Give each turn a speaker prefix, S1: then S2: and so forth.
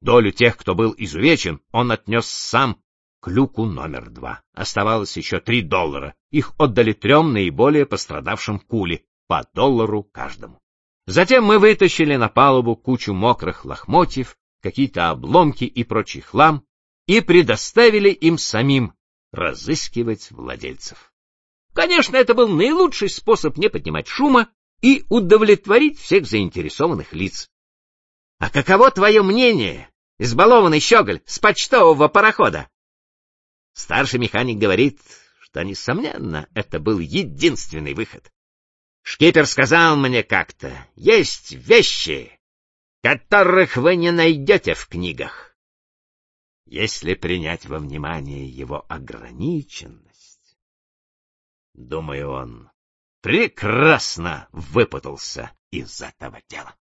S1: Долю тех, кто был изувечен, он отнес сам к люку номер 2. Оставалось еще $3. Их отдали 3 наиболее пострадавшим кули, по $1 каждому. Затем мы вытащили на палубу кучу мокрых лохмотьев, какие-то обломки и прочий хлам и предоставили им самим разыскивать владельцев. Конечно, это был наилучший способ не поднимать шума и удовлетворить всех заинтересованных лиц. — А каково твое мнение, избалованный щеголь с почтового парохода? Старший механик говорит, что, несомненно, это был единственный выход. Шкипер сказал мне как-то, есть вещи, которых вы не найдете в книгах. Если принять во внимание его ограниченность, думаю, он прекрасно выпутался из этого дела.